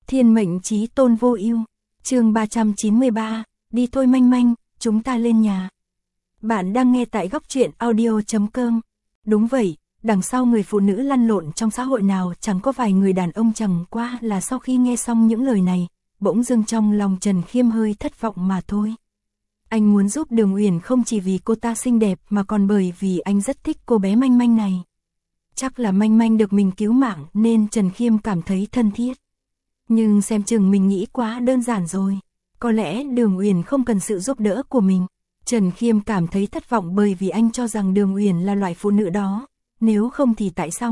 Thiên mệnh chí tôn vô ưu. Chương 393, đi thôi manh manh, chúng ta lên nhà. Bạn đang nghe tại góc truyện audio.com. Đúng vậy, đằng sau người phụ nữ lăn lộn trong xã hội nào chẳng có vài người đàn ông, chẳng qua là sau khi nghe xong những lời này, bỗng dưng trong lòng Trần Khiêm hơi thất vọng mà thôi. Anh muốn giúp Đường Uyển không chỉ vì cô ta xinh đẹp mà còn bởi vì anh rất thích cô bé manh manh này. Chắc là manh manh được mình cứu mạng nên Trần Khiêm cảm thấy thân thiết. Nhưng xem chừng mình nghĩ quá đơn giản rồi. Có lẽ Đường Uyển không cần sự giúp đỡ của mình. Trần Khiêm cảm thấy thất vọng bởi vì anh cho rằng Đường Uyển là loại phụ nữ đó. Nếu không thì tại sao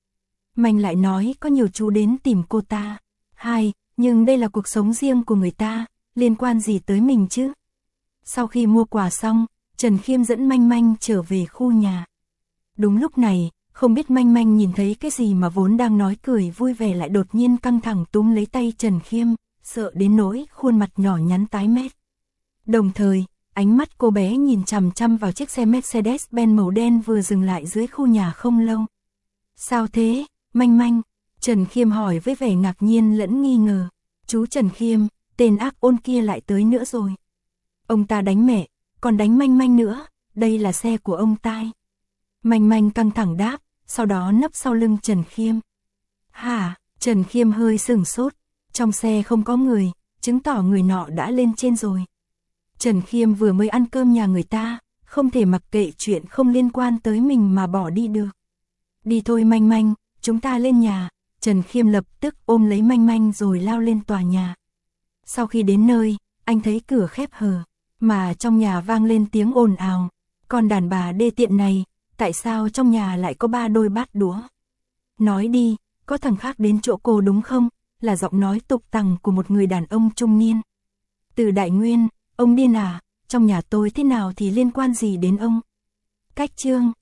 Manh lại nói có nhiều chú đến tìm cô ta. Nhưng đây là cuộc sống riêng của người ta, liên quan gì tới mình chứ? Sau khi mua quà xong, Trần Khiêm dẫn manh manh trở về khu nhà. Đúng lúc này, không biết manh manh nhìn thấy cái gì mà vốn đang nói cười vui vẻ lại đột nhiên căng thẳng túm lấy tay Trần Khiêm, sợ đến nỗi khuôn mặt nhỏ nhắn tái mét. Đồng thời, ánh mắt cô bé nhìn chằm chằm vào chiếc xe Mercedes-Benz màu đen vừa dừng lại dưới khu nhà không lâu. Sao thế, manh manh? Trần Khiêm hỏi với vẻ ngạc nhiên lẫn nghi ngờ. Chú Trần Khiêm, tên ác ôn kia lại tới nữa rồi. Ông ta đánh mẹ, còn đánh manh manh nữa, đây là xe của ông tai. Manh manh căng thẳng đáp, sau đó nấp sau lưng Trần Khiêm. Hả? Trần Khiêm hơi sửng sốt, trong xe không có người, chứng tỏ người nọ đã lên trên rồi. Trần Khiêm vừa mới ăn cơm nhà người ta, không thể mặc kệ chuyện không liên quan tới mình mà bỏ đi được. Đi thôi manh manh, chúng ta lên nhà. Trần Khiêm lập tức ôm lấy manh manh rồi lao lên tòa nhà. Sau khi đến nơi, anh thấy cửa khép hờ, mà trong nhà vang lên tiếng ồn ào. Còn đàn bà đê tiện này, tại sao trong nhà lại có 3 đôi bát đũa? Nói đi, có thằng khác đến chỗ cô đúng không? Là giọng nói tục tằng của một người đàn ông trung niên. Từ Đại Nguyên, ông điên à? Trong nhà tôi thế nào thì liên quan gì đến ông? Cách chương,